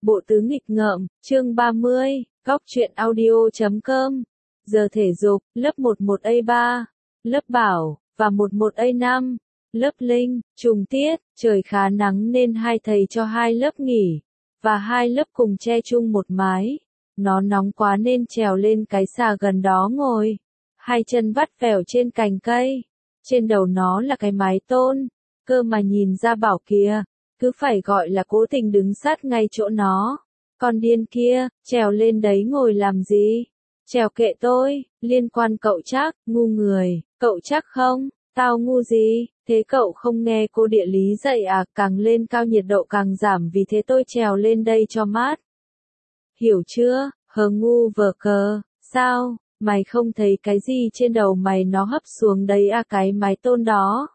Bộ tứ nghịch ngợm, chương 30, góc truyện audio.com. Giờ thể dục, lớp 11A3, lớp Bảo, và 11A5, lớp Linh, trùng tiết, trời khá nắng nên hai thầy cho hai lớp nghỉ, và hai lớp cùng che chung một mái. Nó nóng quá nên trèo lên cái xà gần đó ngồi, hai chân vắt vẻo trên cành cây. Trên đầu nó là cái mái tôn, cơ mà nhìn ra Bảo kìa, cứ phải gọi là cố tình đứng sát ngay chỗ nó. Con điên kia, trèo lên đấy ngồi làm gì? Trèo kệ tôi, liên quan cậu chắc, ngu người, cậu chắc không? Tao ngu gì? Thế cậu không nghe cô địa lý dạy à? Càng lên cao nhiệt độ càng giảm, vì thế tôi trèo lên đây cho mát. Hiểu chưa? Hờ ngu vờ cờ, sao? Mày không thấy cái gì trên đầu mày nó hấp xuống đấy à? Cái mái tôn đó.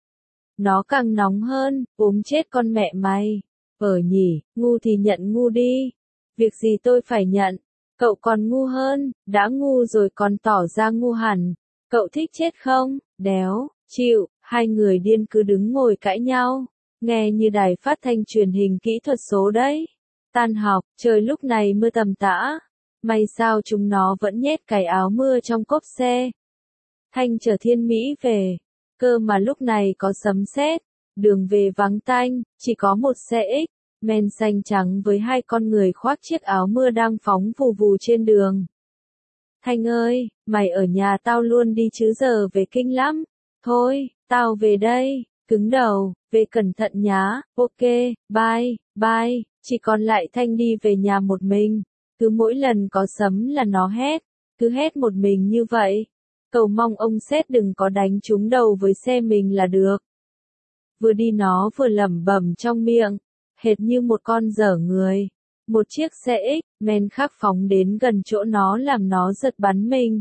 Nó càng nóng hơn, ốm chết con mẹ mày. Nhỉ, ngu thì nhận ngu đi. Việc gì tôi phải nhận? Cậu còn ngu hơn, đã ngu rồi còn tỏ ra ngu hẳn. Cậu thích chết không? Đéo, chịu, hai người điên cứ đứng ngồi cãi nhau. Nghe như đài phát thanh truyền hình kỹ thuật số đấy. Tan học, trời lúc này mưa tầm tã. May sao chúng nó vẫn nhét cái áo mưa trong cốp xe. Thanh chở Thiên Mỹ về. Cơ mà lúc này có sấm sét, đường về vắng tanh, chỉ có một xe X, men xanh trắng với hai con người khoác chiếc áo mưa đang phóng vù vù trên đường. Thanh ơi, mày ở nhà tao luôn đi chứ giờ về kinh lắm. Thôi, tao về đây, cứng đầu, về cẩn thận nhá, ok, bye, bye, chỉ còn lại Thanh đi về nhà một mình. Cứ mỗi lần có sấm là nó hét, cứ hét một mình như vậy. Cầu mong ông sét đừng có đánh trúng đầu với xe mình là được. Vừa đi nó vừa lẩm bẩm trong miệng, hệt như một con dở người. Một chiếc xe X, men khắc phóng đến gần chỗ nó làm nó giật bắn mình.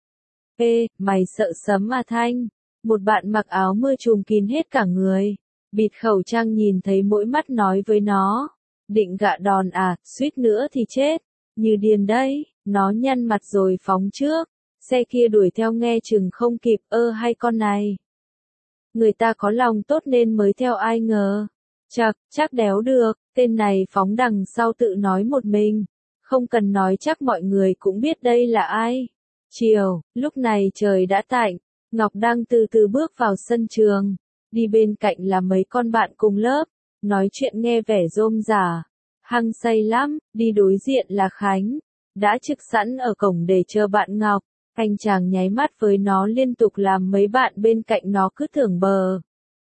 Ê, mày sợ sấm à Thanh? Một bạn mặc áo mưa trùm kín hết cả người, bịt khẩu trang nhìn thấy mỗi mắt nói với nó. Định gạ đòn à, suýt nữa thì chết. Như điên đấy, nó nhăn mặt rồi phóng trước. Xe kia đuổi theo nghe chừng không kịp, hay con này. Người ta có lòng tốt nên mới theo ai ngờ. Chắc đéo được, tên này phóng đằng sau tự nói một mình. Không cần nói chắc mọi người cũng biết đây là ai. Chiều, lúc này trời đã tạnh, Ngọc đang từ từ bước vào sân trường. Đi bên cạnh là mấy con bạn cùng lớp, nói chuyện nghe vẻ rôm rả. Hăng say lắm, đi đối diện là Khánh. Đã trực sẵn ở cổng để chờ bạn Ngọc. Anh chàng nháy mắt với nó liên tục làm mấy bạn bên cạnh nó cứ tưởng bờ.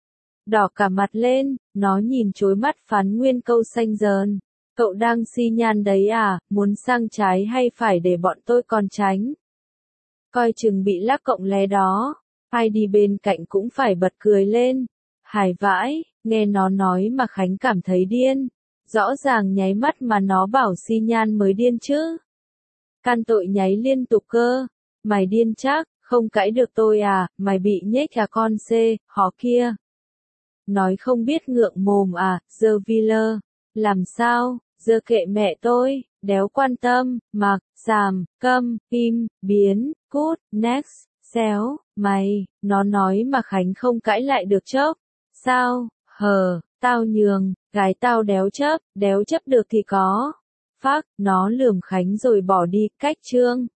Đỏ cả mặt lên, nó nhìn chối mắt phán nguyên câu xanh dờn. Cậu đang xi nhan đấy à, muốn sang trái hay phải để bọn tôi còn tránh? Coi chừng bị lác cộng lé đó. Ai đi bên cạnh cũng phải bật cười lên. Hài vãi, nghe nó nói mà Khánh cảm thấy điên. Rõ ràng nháy mắt mà nó bảo xi nhan mới điên chứ. Can tội nháy liên tục cơ. Mày điên chắc, không cãi được tôi à, mày bị nhếch à con họ kia. Nói không biết ngượng mồm à, giờ Viller. Làm sao, giờ kệ mẹ tôi, đéo quan tâm, mặc, giảm, câm, im, biến, cút, next, xéo, mày, nó nói mà Khánh không cãi lại được chốc. Sao, tao nhường, gái tao đéo chấp được thì có. Phác, nó lườm Khánh rồi bỏ đi, cách chương.